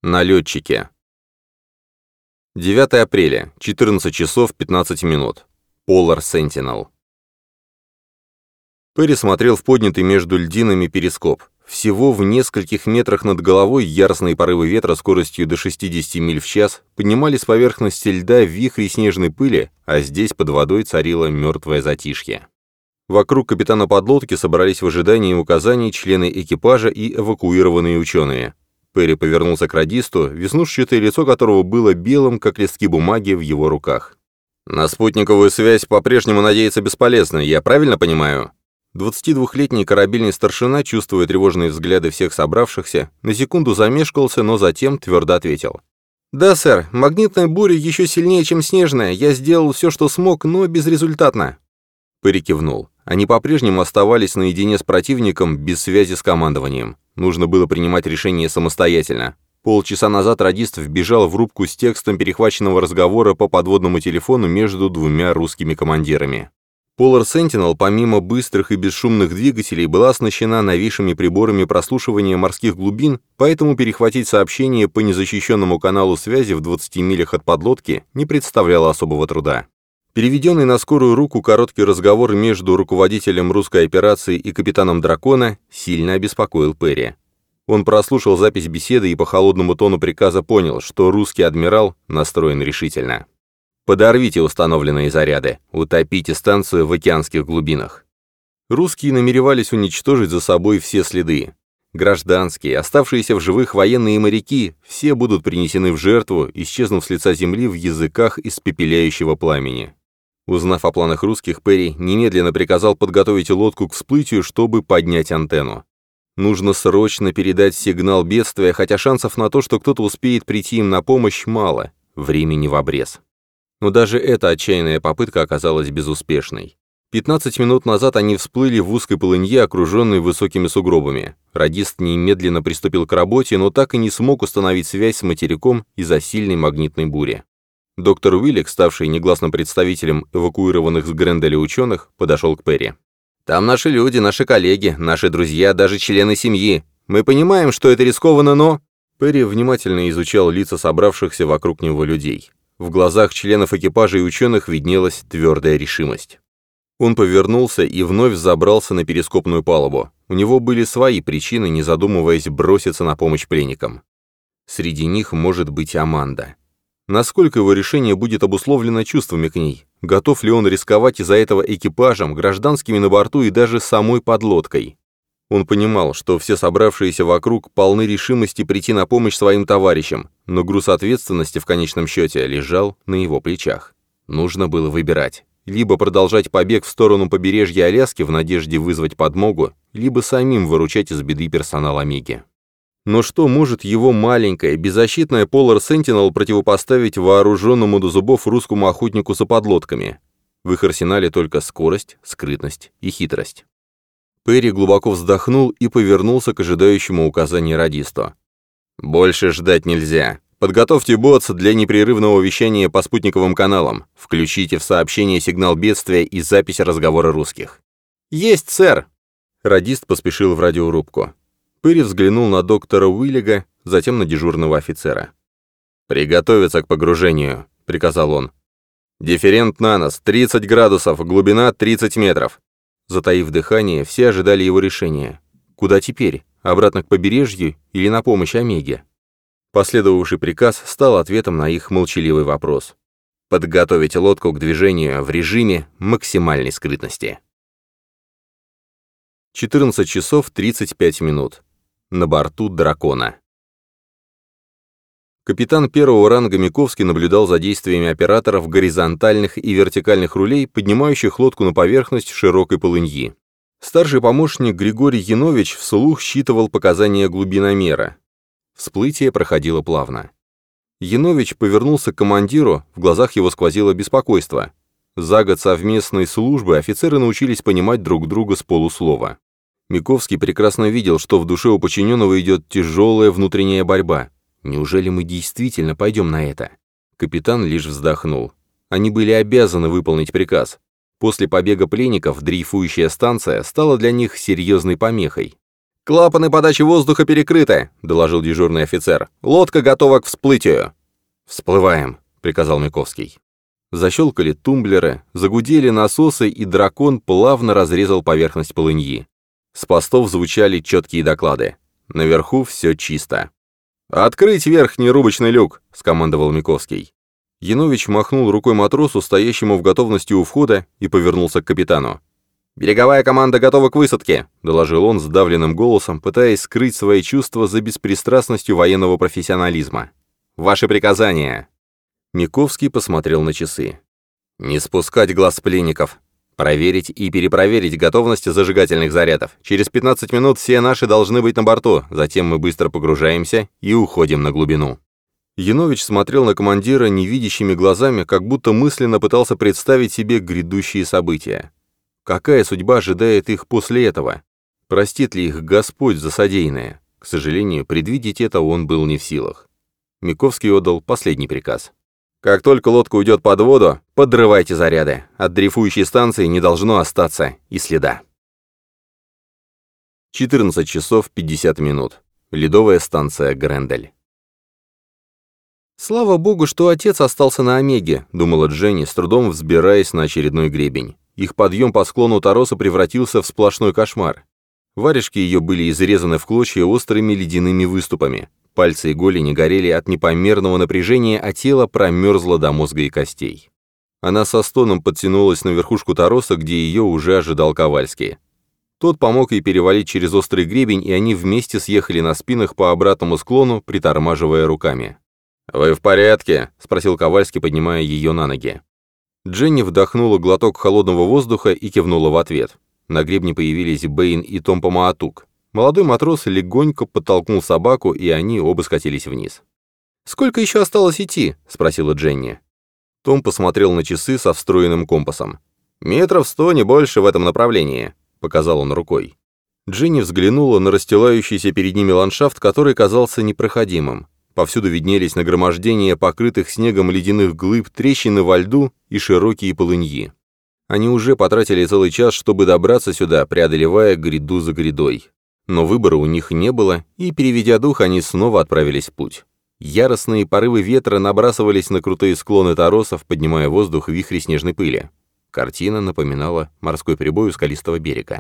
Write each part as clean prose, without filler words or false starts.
Налетчики. 9 апреля, 14 часов 15 минут. Polar Sentinel. Перри смотрел в поднятый между льдинами перископ. Всего в нескольких метрах над головой яростные порывы ветра скоростью до 60 миль в час поднимали с поверхности льда вихри снежной пыли, а здесь под водой царило мертвое затишье. Вокруг капитана подлодки собрались в ожидании указаний члены экипажа и эвакуированные ученые. Перри повернулся к радисту, веснушчатое лицо которого было белым, как листки бумаги в его руках. «На спутниковую связь по-прежнему надеяться бесполезно, я правильно понимаю?» 22-летний корабельный старшина, чувствуя тревожные взгляды всех собравшихся, на секунду замешкался, но затем твердо ответил. «Да, сэр, магнитная буря еще сильнее, чем снежная. Я сделал все, что смог, но безрезультатно». Перри кивнул. Они по-прежнему оставались наедине с противником, без связи с командованием. Нужно было принимать решение самостоятельно. Полчаса назад радист вбежал в рубку с текстом перехваченного разговора по подводному телефону между двумя русскими командирами. Polar Sentinel, помимо быстрых и бесшумных двигателей, была оснащена новейшими приборами прослушивания морских глубин, поэтому перехватить сообщение по незащищенному каналу связи в 20 милях от подлодки не представляло особого труда. Переведенный на скорую руку короткий разговор между руководителем русской операции и капитаном Дракона сильно обеспокоил Перри. Он прослушал запись беседы и по холодному тону приказа понял, что русский адмирал настроен решительно. «Подорвите установленные заряды, утопите станцию в океанских глубинах». Русские намеревались уничтожить за собой все следы. Гражданские, оставшиеся в живых военные моряки, все будут принесены в жертву, исчезнув с лица земли в языках испепеляющего пламени. Узнав о планах русских, Перри немедленно приказал подготовить лодку к всплытию, чтобы поднять антенну. Нужно срочно передать сигнал бедствия, хотя шансов на то, что кто-то успеет прийти им на помощь, мало, времени в обрез. Но даже эта отчаянная попытка оказалась безуспешной. 15 минут назад они всплыли в узкой полынье, окруженной высокими сугробами. Радист немедленно приступил к работе, но так и не смог установить связь с материком из-за сильной магнитной бури. Доктор Уиллик, ставший негласным представителем эвакуированных с Гренделя ученых, подошел к Перри. «Там наши люди, наши коллеги, наши друзья, даже члены семьи. Мы понимаем, что это рискованно, но...» Перри внимательно изучал лица собравшихся вокруг него людей. В глазах членов экипажа и ученых виднелась твердая решимость. Он повернулся и вновь забрался на перископную палубу. У него были свои причины, не задумываясь, броситься на помощь пленникам. Среди них может быть Аманда. Насколько его решение будет обусловлено чувствами к ней? Готов ли он рисковать из-за этого экипажем, гражданскими на борту и даже самой подлодкой? Он понимал, что все собравшиеся вокруг полны решимости прийти на помощь своим товарищам, но груз ответственности в конечном счете лежал на его плечах. Нужно было выбирать. Либо продолжать побег в сторону побережья Аляски в надежде вызвать подмогу, либо самим выручать из беды персонал Омеги. Но что может его маленькая, беззащитная Polar Sentinel противопоставить вооруженному до зубов русскому охотнику за подлодками? В их арсенале только скорость, скрытность и хитрость. Перри глубоко вздохнул и повернулся к ожидающему указания радисту. «Больше ждать нельзя. Подготовьте ботс для непрерывного вещания по спутниковым каналам. Включите в сообщение сигнал бедствия и запись разговора русских». «Есть, сэр!» Радист поспешил в радиорубку. Перри взглянул на доктора Уиллига, затем на дежурного офицера. «Приготовиться к погружению», — приказал он. «Дифферент на нос, 30 градусов, глубина 30 метров». Затаив дыхание, все ожидали его решения. Куда теперь? Обратно к побережью или на помощь Омеге? Последовавший приказ стал ответом на их молчаливый вопрос. Подготовить лодку к движению в режиме максимальной скрытности. 14 часов 35 минут. На борту «Дракона». Капитан первого ранга Миковский наблюдал за действиями операторов горизонтальных и вертикальных рулей, поднимающих лодку на поверхность широкой полыньи. Старший помощник Григорий Янович вслух считывал показания глубиномера. Всплытие проходило плавно. Янович повернулся к командиру, в глазах его сквозило беспокойство. За год совместной службы офицеры научились понимать друг друга с полуслова. Миковский прекрасно видел, что в душе у подчиненного идет тяжелая внутренняя борьба. Неужели мы действительно пойдем на это? Капитан лишь вздохнул. Они были обязаны выполнить приказ. После побега пленников дрейфующая станция стала для них серьезной помехой. «Клапаны подачи воздуха перекрыты», — доложил дежурный офицер. «Лодка готова к всплытию». «Всплываем», — приказал Миковский. Защелкали тумблеры, загудели насосы, и дракон плавно разрезал поверхность полыньи. С постов звучали четкие доклады. Наверху все чисто. «Открыть верхний рубочный люк», — скомандовал Миковский. Янович махнул рукой матросу, стоящему в готовности у входа, и повернулся к капитану. «Береговая команда готова к высадке», — доложил он сдавленным голосом, пытаясь скрыть свои чувства за беспристрастностью военного профессионализма. «Ваши приказания». Миковский посмотрел на часы. «Не спускать глаз с пленников. Проверить и перепроверить готовность зажигательных зарядов. Через 15 минут все наши должны быть на борту, затем мы быстро погружаемся и уходим на глубину». Янович смотрел на командира невидящими глазами, как будто мысленно пытался представить себе грядущие события. Какая судьба ожидает их после этого? Простит ли их Господь за содеянное? К сожалению, предвидеть это он был не в силах. Миковский отдал последний приказ. «Как только лодка уйдет под воду, подрывайте заряды. От дрейфующей станции не должно остаться и следа». 14 часов 50 минут. Ледовая станция Грендель. «Слава богу, что отец остался на Омеге», — думала Дженни, с трудом взбираясь на очередной гребень. Их подъем по склону Тароса превратился в сплошной кошмар. Варежки ее были изрезаны в клочья острыми ледяными выступами. Пальцы и голени горели от непомерного напряжения, а тело промерзло до мозга и костей. Она со стоном подтянулась на верхушку Тароса, где ее уже ожидал Ковальский. Тот помог ей перевалить через острый гребень, и они вместе съехали на спинах по обратному склону, притормаживая руками. «Вы в порядке?» — спросил Ковальский, поднимая ее на ноги. Дженни вдохнула глоток холодного воздуха и кивнула в ответ. На гребне появились Бэйн и Том Помаатук. Молодой матрос легонько подтолкнул собаку, и они оба скатились вниз. «Сколько еще осталось идти?» — спросила Дженни. Том посмотрел на часы со встроенным компасом. «Метров 100, не больше в этом направлении», — показал он рукой. Дженни взглянула на расстилающийся перед ними ландшафт, который казался непроходимым. Повсюду виднелись нагромождения покрытых снегом ледяных глыб, трещины во льду и широкие полыньи. Они уже потратили целый час, чтобы добраться сюда, преодолевая гряду за грядой. Но выбора у них не было, и, переведя дух, они снова отправились в путь. Яростные порывы ветра набрасывались на крутые склоны торосов, поднимая в воздух вихри снежной пыли. Картина напоминала морской прибой у скалистого берега.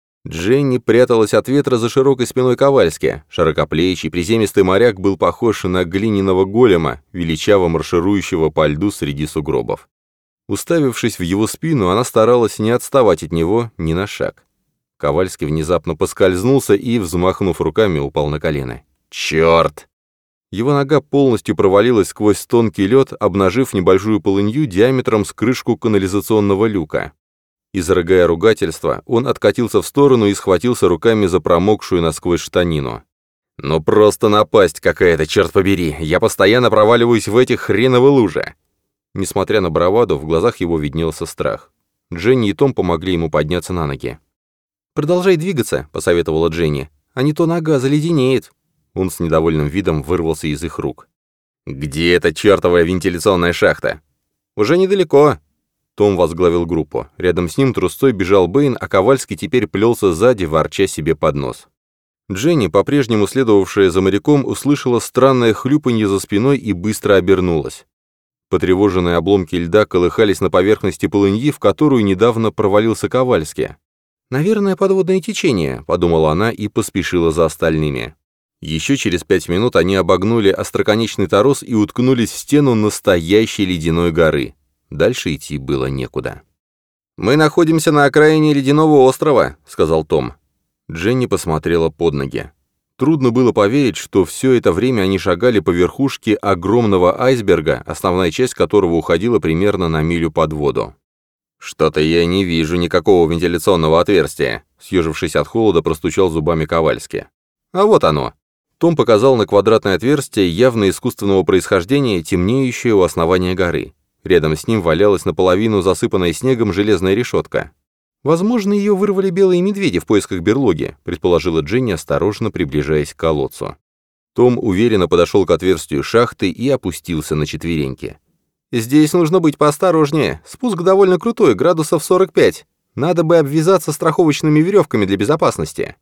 Дженни пряталась от ветра за широкой спиной Ковальски. Широкоплечий, приземистый моряк был похож на глиняного голема, величаво марширующего по льду среди сугробов. Уставившись в его спину, она старалась не отставать от него ни на шаг. Ковальский внезапно поскользнулся и, взмахнув руками, упал на колено. «Черт!» Его нога полностью провалилась сквозь тонкий лед, обнажив небольшую полынью диаметром с крышку канализационного люка. Изрыгая ругательство, он откатился в сторону и схватился руками за промокшую насквозь штанину. «Ну просто напасть какая-то, черт побери! Я постоянно проваливаюсь в эти хреновые лужи!» Несмотря на браваду, в глазах его виднелся страх. Дженни и Том помогли ему подняться на ноги. «Продолжай двигаться», — посоветовала Дженни, — «а не то нога заледенеет». Он с недовольным видом вырвался из их рук. «Где эта чертовая вентиляционная шахта?» «Уже недалеко». Том возглавил группу. Рядом с ним трусцой бежал Бэйн, а Ковальский теперь плелся сзади, ворча себе под нос. Дженни, по-прежнему следовавшая за моряком, услышала странное хлюпанье за спиной и быстро обернулась. Потревоженные обломки льда колыхались на поверхности полыньи, в которую недавно провалился Ковальский. «Наверное, подводное течение», — подумала она и поспешила за остальными. Еще через 5 минут они обогнули остроконечный торос и уткнулись в стену настоящей ледяной горы. Дальше идти было некуда. «Мы находимся на окраине ледяного острова», — сказал Том. Дженни посмотрела под ноги. Трудно было поверить, что все это время они шагали по верхушке огромного айсберга, основная часть которого уходила примерно на милю под воду. «Что-то я не вижу никакого вентиляционного отверстия», — съежившись от холода, простучал зубами Ковальский. «А вот оно». Том показал на квадратное отверстие явно искусственного происхождения, темнеющее у основания горы. Рядом с ним валялась наполовину засыпанная снегом железная решетка. «Возможно, ее вырвали белые медведи в поисках берлоги», предположила Дженни, осторожно приближаясь к колодцу. Том уверенно подошел к отверстию шахты и опустился на четвереньки. «Здесь нужно быть поосторожнее. Спуск довольно крутой, градусов 45. Надо бы обвязаться страховочными веревками для безопасности».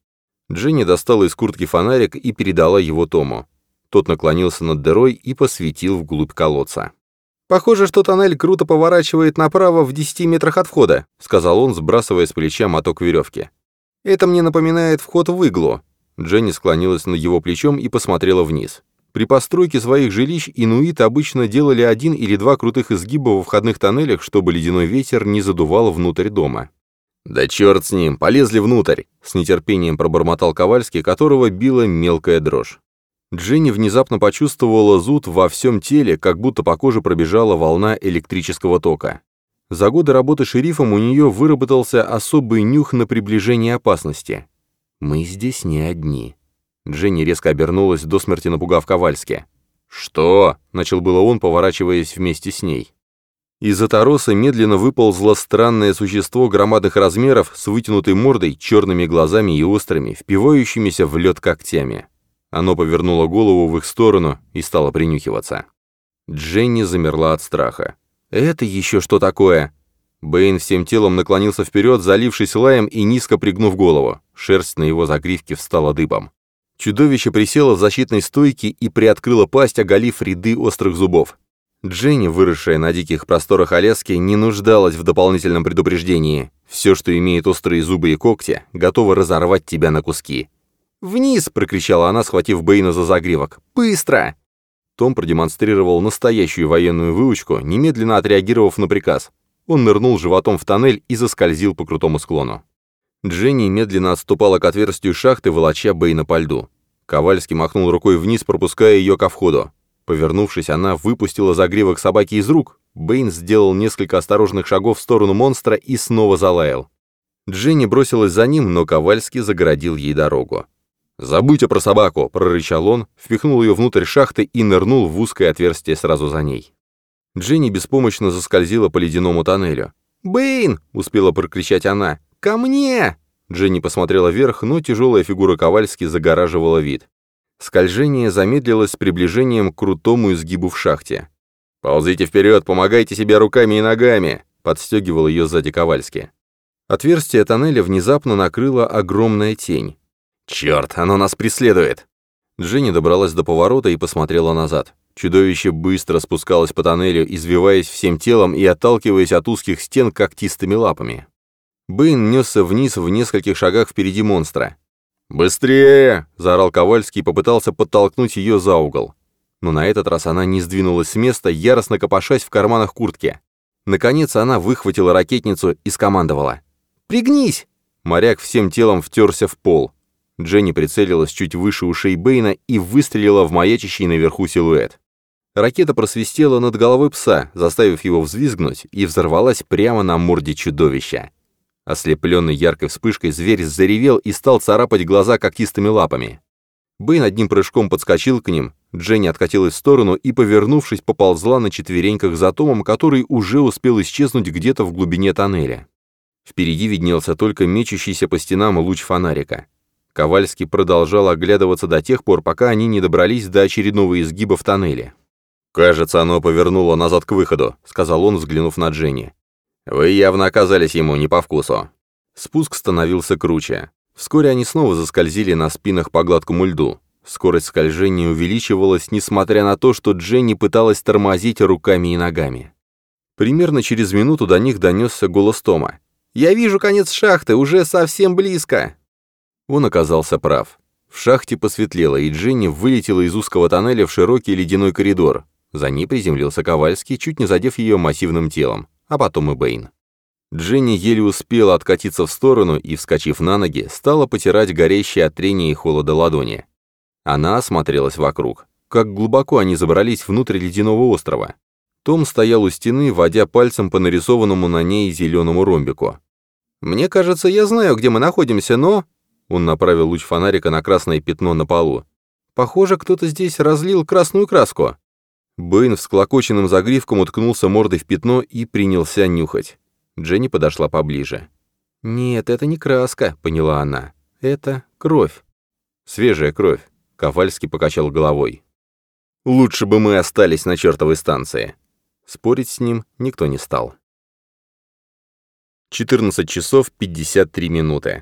Дженни достала из куртки фонарик и передала его Тому. Тот наклонился над дырой и посветил вглубь колодца. «Похоже, что тоннель круто поворачивает направо в 10 метрах от входа», сказал он, сбрасывая с плеча моток веревки. «Это мне напоминает вход в иглу». Дженни склонилась над его плечом и посмотрела вниз. При постройке своих жилищ инуиты обычно делали 1 или 2 крутых изгиба во входных тоннелях, чтобы ледяной ветер не задувал внутрь дома. «Да черт с ним, полезли внутрь!» — с нетерпением пробормотал Ковальский, которого била мелкая дрожь. Дженни внезапно почувствовала зуд во всем теле, как будто по коже пробежала волна электрического тока. За годы работы шерифом у нее выработался особый нюх на приближение опасности. «Мы здесь не одни». Дженни резко обернулась, до смерти напугав Ковальски. «Что?» — начал было он, поворачиваясь вместе с ней. Из-за тороса медленно выползло странное существо громадных размеров с вытянутой мордой, черными глазами и острыми, впивающимися в лед когтями. Оно повернуло голову в их сторону и стало принюхиваться. Дженни замерла от страха. «Это еще что такое?» Бэйн всем телом наклонился вперед, залившись лаем и низко пригнув голову. Шерсть на его загривке встала дыбом. Чудовище присело в защитной стойке и приоткрыло пасть, оголив ряды острых зубов. Дженни, выросшая на диких просторах Аляски, не нуждалась в дополнительном предупреждении. Все, что имеет острые зубы и когти, готово разорвать тебя на куски. «Вниз!» — прокричала она, схватив Бэйна за загривок. «Быстро!» Том продемонстрировал настоящую военную выучку, немедленно отреагировав на приказ. Он нырнул животом в тоннель и заскользил по крутому склону. Дженни медленно отступала к отверстию шахты, волоча Бэйна по льду. Ковальский махнул рукой вниз, пропуская ее ко входу. Повернувшись, она выпустила загривок собаки из рук. Бэйн сделал несколько осторожных шагов в сторону монстра и снова залаял. Дженни бросилась за ним, но Ковальский загородил ей дорогу. «Забудьте про собаку!» — прорычал он, впихнул ее внутрь шахты и нырнул в узкое отверстие сразу за ней. Дженни беспомощно заскользила по ледяному тоннелю. «Бэйн!» — успела прокричать она. «Ко мне!» Дженни посмотрела вверх, но тяжелая фигура Ковальски загораживала вид. Скольжение замедлилось с приближением к крутому изгибу в шахте. «Ползите вперед, помогайте себе руками и ногами!» — подстегивал ее сзади Ковальски. Отверстие тоннеля внезапно накрыла огромная тень. «Черт, оно нас преследует!» Дженни добралась до поворота и посмотрела назад. Чудовище быстро спускалось по тоннелю, извиваясь всем телом и отталкиваясь от узких стен когтистыми лапами. Бэйн несся вниз в нескольких шагах впереди монстра. «Быстрее!» — заорал Ковальский и попытался подтолкнуть ее за угол. Но на этот раз она не сдвинулась с места, яростно копошась в карманах куртки. Наконец она выхватила ракетницу и скомандовала. «Пригнись!» Моряк всем телом втерся в пол. Дженни прицелилась чуть выше ушей Бэйна и выстрелила в маячащий наверху силуэт. Ракета просвистела над головой пса, заставив его взвизгнуть, и взорвалась прямо на морде чудовища. Ослепленный яркой вспышкой, зверь заревел и стал царапать глаза когтистыми лапами. Бэйн одним прыжком подскочил к ним, Дженни откатилась в сторону и, повернувшись, поползла на четвереньках за Томом, который уже успел исчезнуть где-то в глубине тоннеля. Впереди виднелся только мечущийся по стенам луч фонарика. Ковальский продолжал оглядываться до тех пор, пока они не добрались до очередного изгиба в тоннеле. «Кажется, оно повернуло назад к выходу», — сказал он, взглянув на Дженни. «Вы явно оказались ему не по вкусу». Спуск становился круче. Вскоре они снова заскользили на спинах по гладкому льду. Скорость скольжения увеличивалась, несмотря на то, что Дженни пыталась тормозить руками и ногами. Примерно через минуту до них донесся голос Тома. «Я вижу конец шахты, уже совсем близко!» Он оказался прав. В шахте посветлело, и Дженни вылетела из узкого тоннеля в широкий ледяной коридор. За ней приземлился Ковальский, чуть не задев ее массивным телом, а потом и Бэйн. Дженни еле успела откатиться в сторону и, вскочив на ноги, стала потирать горящие от трения и холода ладони. Она осмотрелась вокруг. Как глубоко они забрались внутрь ледяного острова. Том стоял у стены, водя пальцем по нарисованному на ней зеленому ромбику. «Мне кажется, я знаю, где мы находимся, но...» Он направил луч фонарика на красное пятно на полу. «Похоже, кто-то здесь разлил красную краску». Бэйн всклокоченным загривком уткнулся мордой в пятно и принялся нюхать. Дженни подошла поближе. «Нет, это не краска», — поняла она. «Это кровь». «Свежая кровь», — Ковальский покачал головой. «Лучше бы мы остались на чертовой станции». Спорить с ним никто не стал. 14 часов 53 минуты.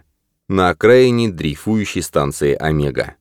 на окраине дрейфующей станции «Омега».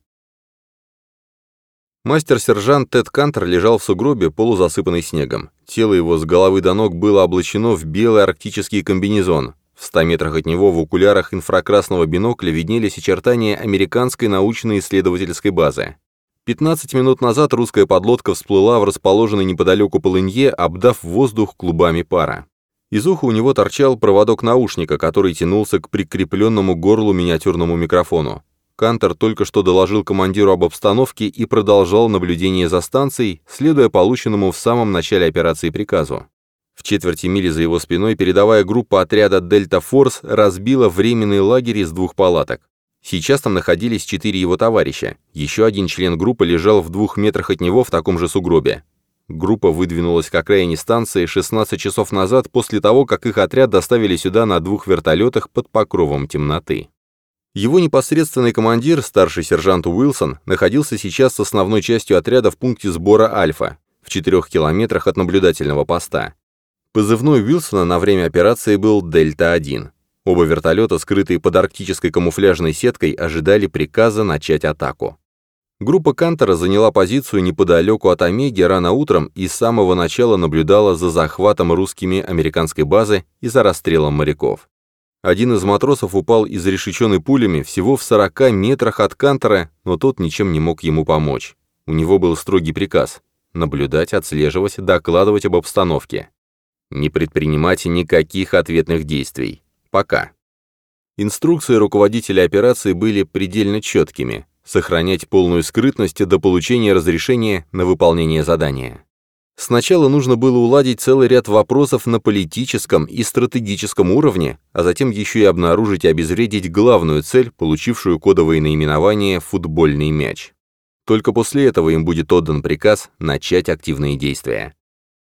Мастер-сержант Тед Кантер лежал в сугробе, полузасыпанный снегом. Тело его с головы до ног было облачено в белый арктический комбинезон. В 100 метрах от него в окулярах инфракрасного бинокля виднелись очертания американской научно-исследовательской базы. 15 минут назад русская подлодка всплыла в расположенной неподалеку полынье, обдав воздух клубами пара. Из уха у него торчал проводок наушника, который тянулся к прикрепленному к горлу миниатюрному микрофону. Кантер только что доложил командиру об обстановке и продолжал наблюдение за станцией, следуя полученному в самом начале операции приказу. В четверти мили за его спиной передовая группа отряда «Дельта Форс» разбила временный лагерь из 2 палаток. Сейчас там находились 4 его товарища. Еще один член группы лежал в 2 метрах от него в таком же сугробе. Группа выдвинулась к окраине станции 16 часов назад после того, как их отряд доставили сюда на 2 вертолетах под покровом темноты. Его непосредственный командир, старший сержант Уилсон, находился сейчас с основной частью отряда в пункте сбора «Альфа», в 4 километрах от наблюдательного поста. Позывной Уилсона на время операции был «Дельта-1». Оба вертолета, скрытые под арктической камуфляжной сеткой, ожидали приказа начать атаку. Группа Кантера заняла позицию неподалеку от Омеги рано утром и с самого начала наблюдала за захватом русскими американской базы и за расстрелом моряков. Один из матросов упал изрешеченный пулями всего в 40 метрах от Кантера, но тот ничем не мог ему помочь. У него был строгий приказ – наблюдать, отслеживать, докладывать об обстановке. Не предпринимать никаких ответных действий. Пока. Инструкции руководителя операции были предельно четкими – сохранять полную скрытность до получения разрешения на выполнение задания. Сначала нужно было уладить целый ряд вопросов на политическом и стратегическом уровне, а затем еще и обнаружить и обезвредить главную цель, получившую кодовое наименование «футбольный мяч». Только после этого им будет отдан приказ начать активные действия.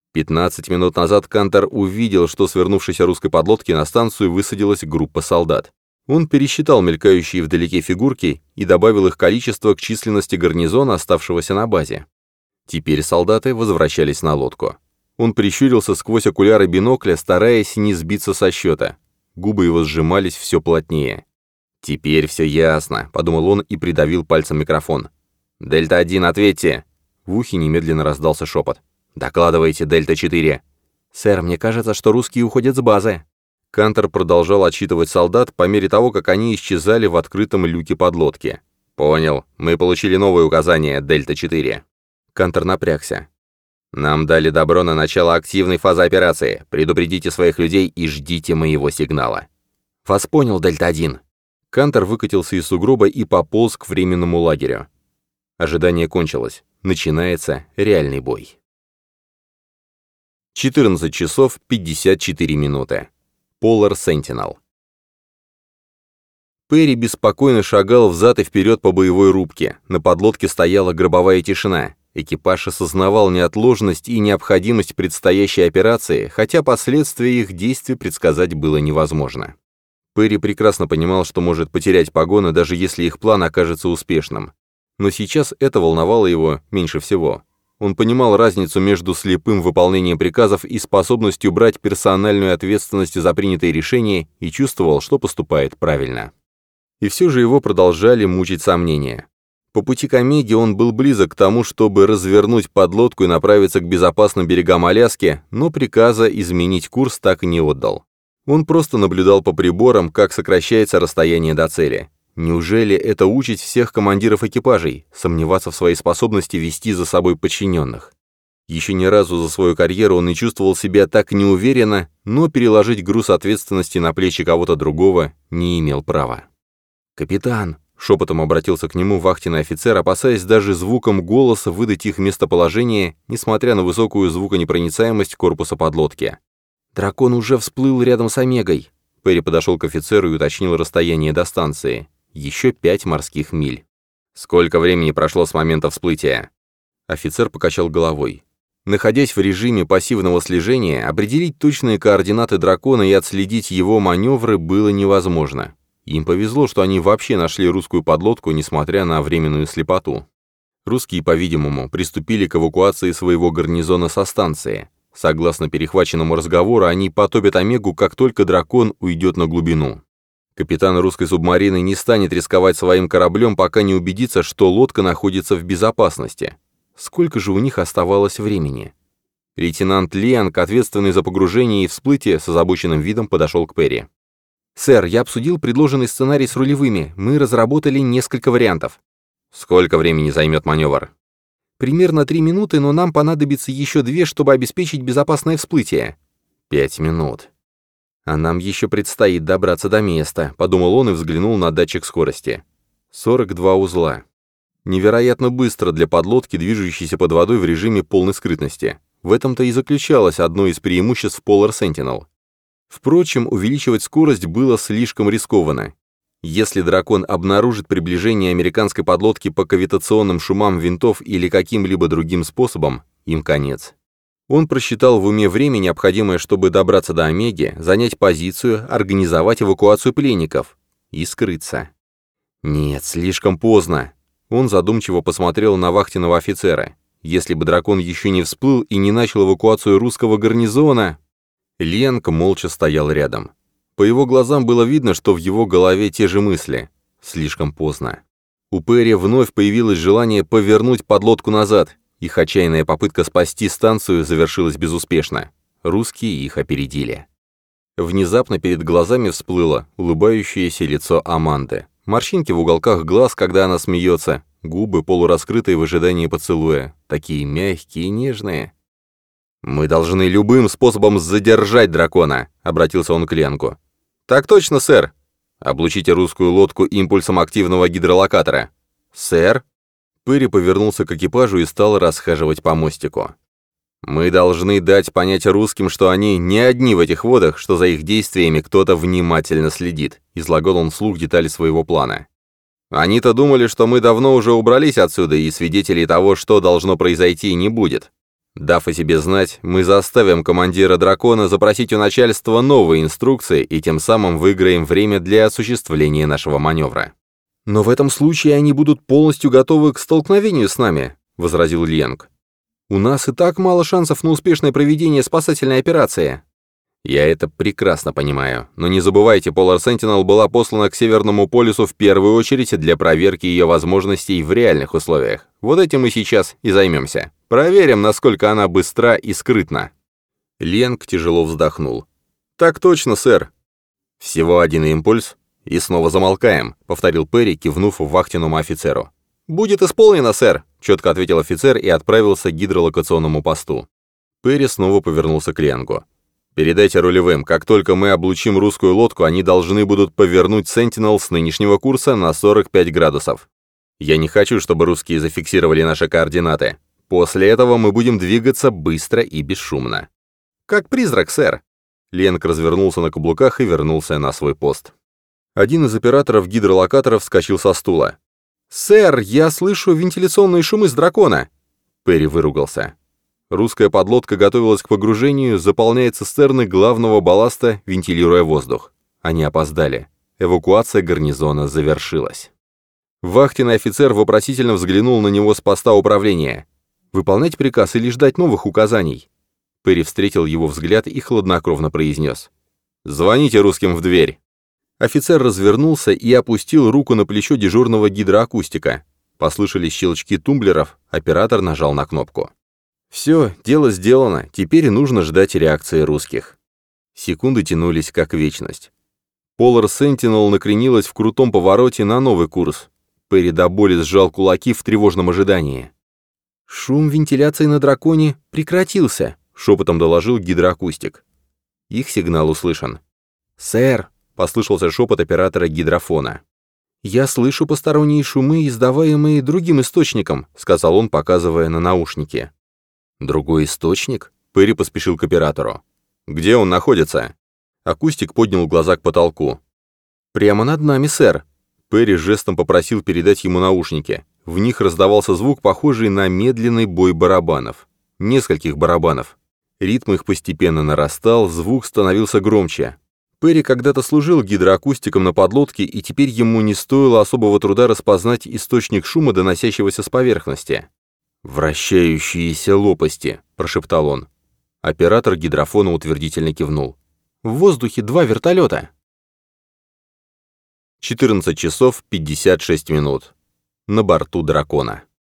15 минут назад Кантер увидел, что с вернувшейся русской подлодки на станцию высадилась группа солдат. Он пересчитал мелькающие вдалеке фигурки и добавил их количество к численности гарнизона, оставшегося на базе. Теперь солдаты возвращались на лодку. Он прищурился сквозь окуляры бинокля, стараясь не сбиться со счета. Губы его сжимались все плотнее. «Теперь все ясно», — подумал он и придавил пальцем микрофон. «Дельта-1, ответьте!» В ухе немедленно раздался шепот. «Докладывайте, Дельта-4!» «Сэр, мне кажется, что русские уходят с базы». Кантер продолжал отчитывать солдат по мере того, как они исчезали в открытом люке подлодки. «Понял. Мы получили новые указания, Дельта-4». Кантер напрягся. «Нам дали добро на начало активной фазы операции. Предупредите своих людей и ждите моего сигнала». «Вас понял, Дельта-1». Кантер выкатился из сугроба и пополз к временному лагерю. Ожидание кончилось. Начинается реальный бой. 14 часов 54 минуты. Polar Sentinel. Перри беспокойно шагал взад и вперед по боевой рубке. На подлодке стояла гробовая тишина. Экипаж осознавал неотложность и необходимость предстоящей операции, хотя последствия их действий предсказать было невозможно. Перри прекрасно понимал, что может потерять погоны, даже если их план окажется успешным. Но сейчас это волновало его меньше всего. Он понимал разницу между слепым выполнением приказов и способностью брать персональную ответственность за принятые решения и чувствовал, что поступает правильно. И все же его продолжали мучить сомнения. По пути к Омеге он был близок к тому, чтобы развернуть подлодку и направиться к безопасным берегам Аляски, но приказа изменить курс так и не отдал. Он просто наблюдал по приборам, как сокращается расстояние до цели. Неужели это учить всех командиров экипажей, сомневаться в своей способности вести за собой подчиненных? Еще ни разу за свою карьеру он не чувствовал себя так неуверенно, но переложить груз ответственности на плечи кого-то другого не имел права. «Капитан!» — шепотом обратился к нему вахтенный офицер, опасаясь даже звуком голоса выдать их местоположение, несмотря на высокую звуконепроницаемость корпуса подлодки. «Дракон уже всплыл рядом с Омегой!» Перри подошел к офицеру и уточнил расстояние до станции. Еще 5 морских миль. «Сколько времени прошло с момента всплытия?» Офицер покачал головой. Находясь в режиме пассивного слежения, определить точные координаты дракона и отследить его маневры было невозможно. Им повезло, что они вообще нашли русскую подлодку, несмотря на временную слепоту. Русские, по-видимому, приступили к эвакуации своего гарнизона со станции. Согласно перехваченному разговору, они потопят Омегу, как только дракон уйдет на глубину. Капитан русской субмарины не станет рисковать своим кораблем, пока не убедится, что лодка находится в безопасности. Сколько же у них оставалось времени? Лейтенант Лианг, ответственный за погружение и всплытие, с озабоченным видом подошел к Перри. «Сэр, я обсудил предложенный сценарий с рулевыми. Мы разработали несколько вариантов». «Сколько времени займет маневр?» «Примерно 3 минуты, но нам понадобится еще 2, чтобы обеспечить безопасное всплытие». 5 минут. «А нам еще предстоит добраться до места», — подумал он и взглянул на датчик скорости. 42 узла. Невероятно быстро для подлодки, движущейся под водой в режиме полной скрытности. В этом-то и заключалось одно из преимуществ Polar Sentinel. Впрочем, увеличивать скорость было слишком рискованно. Если дракон обнаружит приближение американской подлодки по кавитационным шумам винтов или каким-либо другим способом, им конец. Он просчитал в уме время, необходимое, чтобы добраться до Омеги, занять позицию, организовать эвакуацию пленников и скрыться. Нет, слишком поздно. Он задумчиво посмотрел на вахтенного офицера. Если бы дракон еще не всплыл и не начал эвакуацию русского гарнизона... Лианг молча стоял рядом. По его глазам было видно, что в его голове те же мысли. Слишком поздно. У Перри вновь появилось желание повернуть подлодку назад. Их отчаянная попытка спасти станцию завершилась безуспешно. Русские их опередили. Внезапно перед глазами всплыло улыбающееся лицо Аманды. Морщинки в уголках глаз, когда она смеется, губы полураскрытые в ожидании поцелуя, такие мягкие и нежные. «Мы должны любым способом задержать дракона», — обратился он к Ленку. «Так точно, сэр. Облучите русскую лодку импульсом активного гидролокатора». «Сэр?» Перри повернулся к экипажу и стал расхаживать по мостику. «Мы должны дать понять русским, что они не одни в этих водах, что за их действиями кто-то внимательно следит», — излагал он вслух детали своего плана. «Они-то думали, что мы давно уже убрались отсюда, и свидетелей того, что должно произойти, не будет. Дав о себе знать, мы заставим командира дракона запросить у начальства новые инструкции и тем самым выиграем время для осуществления нашего маневра». «Но в этом случае они будут полностью готовы к столкновению с нами», — возразил Ленг. «У нас и так мало шансов на успешное проведение спасательной операции». «Я это прекрасно понимаю, но не забывайте, Polar Sentinel была послана к Северному полюсу в первую очередь для проверки ее возможностей в реальных условиях. Вот этим мы сейчас и займемся. Проверим, насколько она быстра и скрытна». Ленг тяжело вздохнул. «Так точно, сэр». «Всего один импульс, и снова замолкаем», — повторил Перри, кивнув вахтенному офицеру. «Будет исполнено, сэр», — четко ответил офицер и отправился к гидролокационному посту. Перри снова повернулся к Ленгу. «Передайте рулевым, как только мы облучим русскую лодку, они должны будут повернуть Sentinel с нынешнего курса на 45 градусов. Я не хочу, чтобы русские зафиксировали наши координаты. После этого мы будем двигаться быстро и бесшумно». «Как призрак, сэр». Ленг развернулся на каблуках и вернулся на свой пост. Один из операторов гидролокатора вскочил со стула. «Сэр, я слышу вентиляционные шумы с дракона!» Перри выругался. Русская подлодка готовилась к погружению, заполняя цистерны главного балласта, вентилируя воздух. Они опоздали. Эвакуация гарнизона завершилась. Вахтенный офицер вопросительно взглянул на него с поста управления. «Выполнять приказ или ждать новых указаний?» Перри встретил его взгляд и хладнокровно произнес. «Звоните русским в дверь». Офицер развернулся и опустил руку на плечо дежурного гидроакустика. Послышались щелчки тумблеров, оператор нажал на кнопку. Все, дело сделано, теперь нужно ждать реакции русских. Секунды тянулись как вечность. Polar Sentinel накренилась в крутом повороте на новый курс. Перри до боли сжал кулаки в тревожном ожидании. «Шум вентиляции на драконе прекратился», — шепотом доложил гидроакустик. Их сигнал услышан. «Сэр», — послышался шепот оператора гидрофона. «Я слышу посторонние шумы, издаваемые другим источником», — сказал он, показывая на наушники. «Другой источник?» — Перри поспешил к оператору. «Где он находится?» Акустик поднял глаза к потолку. «Прямо над нами, сэр». Перри жестом попросил передать ему наушники. В них раздавался звук, похожий на медленный бой барабанов. Нескольких барабанов. Ритм их постепенно нарастал, звук становился громче. Перри когда-то служил гидроакустиком на подлодке, и теперь ему не стоило особого труда распознать источник шума, доносящегося с поверхности. «Вращающиеся лопасти», — прошептал он. Оператор гидрофона утвердительно кивнул. «В воздухе 2 вертолета». 14 часов 56 минут. На борту дракона.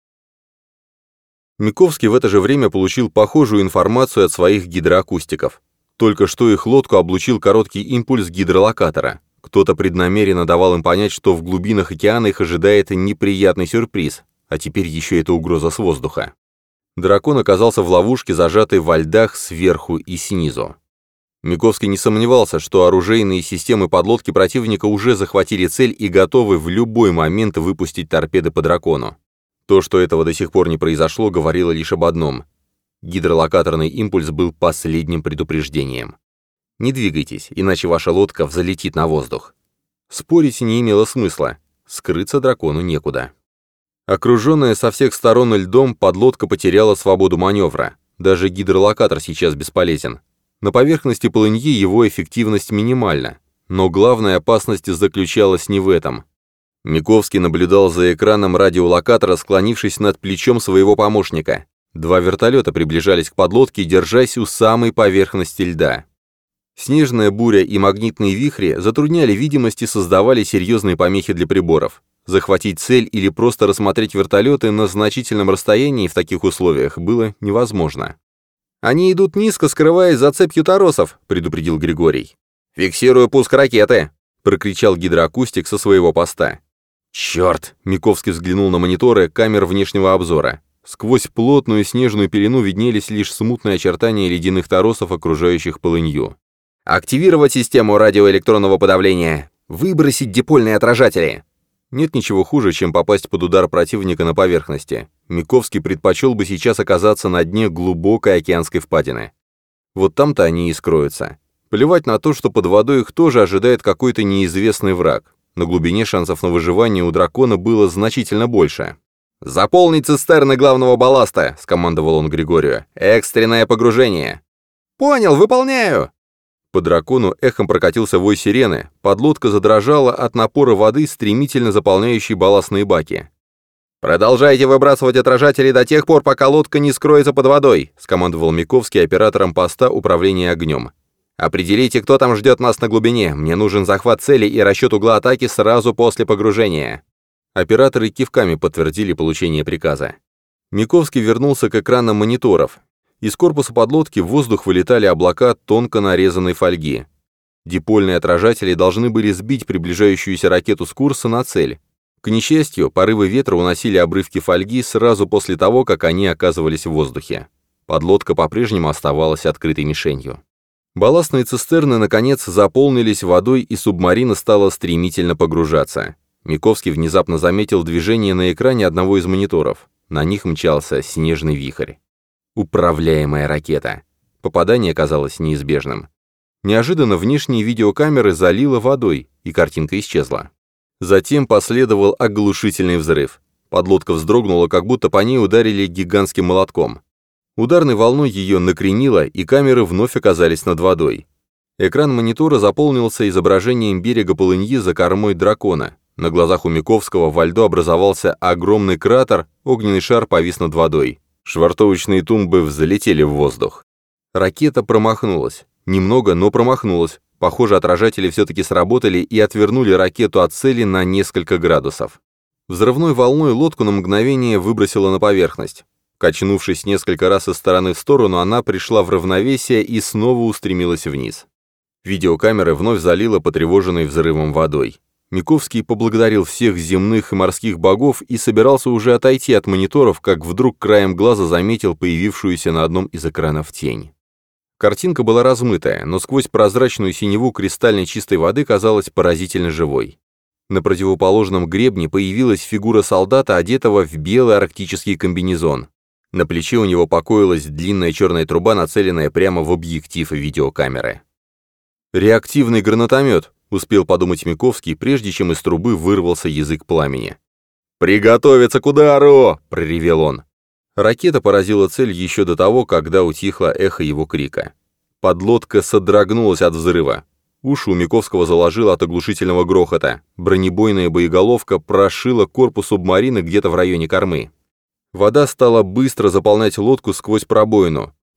Миковский в это же время получил похожую информацию от своих гидроакустиков. Только что их лодку облучил короткий импульс гидролокатора. Кто-то преднамеренно давал им понять, что в глубинах океана их ожидает неприятный сюрприз, а теперь еще эта угроза с воздуха. Дракон оказался в ловушке, зажатой во льдах сверху и снизу. Миковский не сомневался, что оружейные системы подлодки противника уже захватили цель и готовы в любой момент выпустить торпеды по дракону. То, что этого до сих пор не произошло, говорило лишь об одном. Гидролокаторный импульс был последним предупреждением. Не двигайтесь, иначе ваша лодка взлетит на воздух. Спорить не имело смысла, скрыться дракону некуда. Окруженная со всех сторон льдом, подлодка потеряла свободу маневра. Даже гидролокатор сейчас бесполезен. На поверхности полыньи его эффективность минимальна, но главная опасность заключалась не в этом. Миковский наблюдал за экраном радиолокатора, склонившись над плечом своего помощника. 2 вертолета приближались к подлодке, держась у самой поверхности льда. Снежная буря и магнитные вихри затрудняли видимость и создавали серьезные помехи для приборов. Захватить цель или просто рассмотреть вертолеты на значительном расстоянии в таких условиях было невозможно. «Они идут низко, скрываясь за цепью торосов», — предупредил Григорий. «Фиксирую пуск ракеты», — прокричал гидроакустик со своего поста. «Черт!» — Миковский взглянул на мониторы камер внешнего обзора. Сквозь плотную снежную пелену виднелись лишь смутные очертания ледяных торосов, окружающих полынью. «Активировать систему радиоэлектронного подавления! Выбросить дипольные отражатели!» Нет ничего хуже, чем попасть под удар противника на поверхности. Миковский предпочел бы сейчас оказаться на дне глубокой океанской впадины. Вот там-то они и скроются. Плевать на то, что под водой их тоже ожидает какой-то неизвестный враг. На глубине шансов на выживание у дракона было значительно больше. «Заполнить цистерны главного балласта!» — скомандовал он Григорию. «Экстренное погружение!» «Понял, выполняю!» По дракону эхом прокатился вой сирены, подлодка задрожала от напора воды, стремительно заполняющей балластные баки. «Продолжайте выбрасывать отражатели до тех пор, пока лодка не скроется под водой», — скомандовал Миковский оператором поста управления огнем. «Определите, кто там ждет нас на глубине. Мне нужен захват цели и расчет угла атаки сразу после погружения». Операторы кивками подтвердили получение приказа. Миковский вернулся к экранам мониторов. Из корпуса подлодки в воздух вылетали облака тонко нарезанной фольги. Дипольные отражатели должны были сбить приближающуюся ракету с курса на цель. К несчастью, порывы ветра уносили обрывки фольги сразу после того, как они оказывались в воздухе. Подлодка по-прежнему оставалась открытой мишенью. Балластные цистерны, наконец, заполнились водой, и субмарина стала стремительно погружаться. Миковский внезапно заметил движение на экране одного из мониторов. На них мчался снежный вихрь. Управляемая ракета. Попадание казалось неизбежным. Неожиданно внешние видеокамеры залило водой, и картинка исчезла. Затем последовал оглушительный взрыв. Подлодка вздрогнула, как будто по ней ударили гигантским молотком. Ударной волной ее накренило, и камеры вновь оказались над водой. Экран монитора заполнился изображением берега полыньи за кормой дракона. На глазах у Миковского во льду образовался огромный кратер, огненный шар повис над водой. Швартовочные тумбы взлетели в воздух. Ракета промахнулась. Немного, но промахнулась. Похоже, отражатели все-таки сработали и отвернули ракету от цели на несколько градусов. Взрывной волной лодку на мгновение выбросило на поверхность. Качнувшись несколько раз из стороны в сторону, она пришла в равновесие и снова устремилась вниз. Видеокамеры вновь залило потревоженной взрывом водой. Миковский поблагодарил всех земных и морских богов и собирался уже отойти от мониторов, как вдруг краем глаза заметил появившуюся на одном из экранов тень. Картинка была размытая, но сквозь прозрачную синеву кристально чистой воды казалась поразительно живой. На противоположном гребне появилась фигура солдата, одетого в белый арктический комбинезон. На плече у него покоилась длинная черная труба, нацеленная прямо в объектив видеокамеры. «Реактивный гранатомет», — успел подумать Миковский, прежде чем из трубы вырвался язык пламени. «Приготовиться к удару!» — проревел он. Ракета поразила цель еще до того, когда утихло эхо его крика. Подлодка содрогнулась от взрыва. Уши у Миковского заложило от оглушительного грохота. Бронебойная боеголовка прошила корпус субмарины где-то в районе кормы. Вода стала быстро заполнять лодку сквозь пробоину.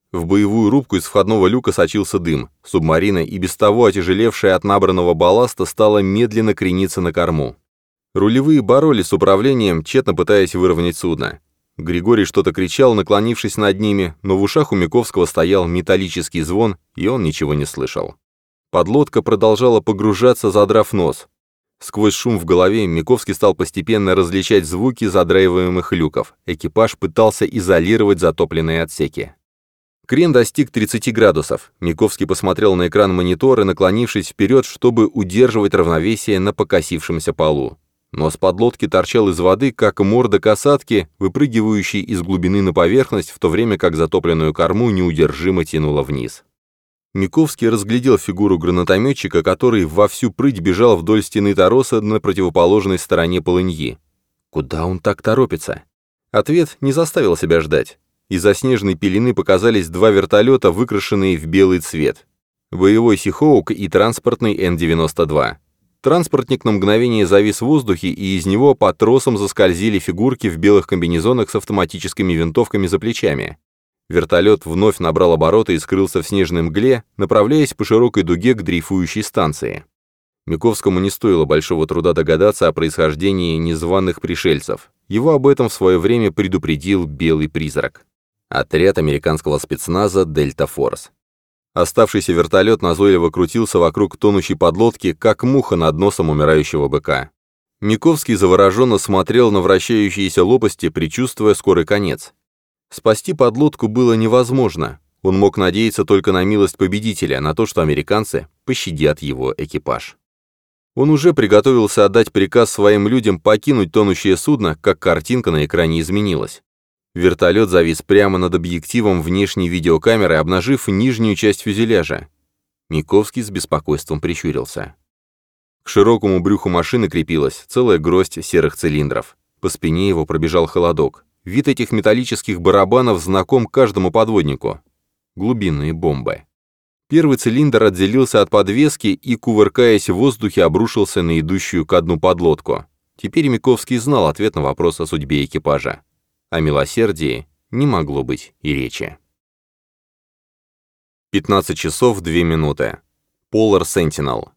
В боевую рубку из входного люка сочился дым. Субмарина, и без того отяжелевшая от набранного балласта, стала медленно крениться на корму. Рулевые боролись с управлением, тщетно пытаясь выровнять судно. Григорий что-то кричал, наклонившись над ними, но в ушах у Миковского стоял металлический звон, и он ничего не слышал. Подлодка продолжала погружаться, задрав нос. Сквозь шум в голове Миковский стал постепенно различать звуки задраиваемых люков. Экипаж пытался изолировать затопленные отсеки. Крен достиг 30 градусов. Миковский посмотрел на экран монитора, наклонившись вперед, чтобы удерживать равновесие на покосившемся полу. Нос подлодки торчал из воды, как морда касатки, выпрыгивающей из глубины на поверхность, в то время как затопленную корму неудержимо тянуло вниз. Миковский разглядел фигуру гранатометчика, который во всю прыть бежал вдоль стены тороса на противоположной стороне полыньи. Куда он так торопится? Ответ не заставил себя ждать. Из-за снежной пелены показались два вертолета, выкрашенные в белый цвет. Боевой Сихоук и транспортный Н-92. Транспортник на мгновение завис в воздухе, и из него по тросам заскользили фигурки в белых комбинезонах с автоматическими винтовками за плечами. Вертолет вновь набрал обороты и скрылся в снежной мгле, направляясь по широкой дуге к дрейфующей станции. Миковскому не стоило большого труда догадаться о происхождении незваных пришельцев. Его об этом в свое время предупредил Белый Призрак. Отряд американского спецназа «Дельта Форс». Оставшийся вертолет назойливо крутился вокруг тонущей подлодки, как муха над носом умирающего быка. Миковский завороженно смотрел на вращающиеся лопасти, предчувствуя скорый конец. Спасти подлодку было невозможно. Он мог надеяться только на милость победителя, на то, что американцы пощадят его экипаж. Он уже приготовился отдать приказ своим людям покинуть тонущее судно, как картинка на экране изменилась. Вертолет завис прямо над объективом внешней видеокамеры, обнажив нижнюю часть фюзеляжа. Миковский с беспокойством прищурился. К широкому брюху машины крепилась целая гроздь серых цилиндров. По спине его пробежал холодок. Вид этих металлических барабанов знаком каждому подводнику. Глубинные бомбы. Первый цилиндр отделился от подвески и, кувыркаясь в воздухе, обрушился на идущую ко дну подлодку. Теперь Миковский знал ответ на вопрос о судьбе экипажа. О милосердии не могло быть и речи. 15 часов 2 минуты. Polar Sentinel.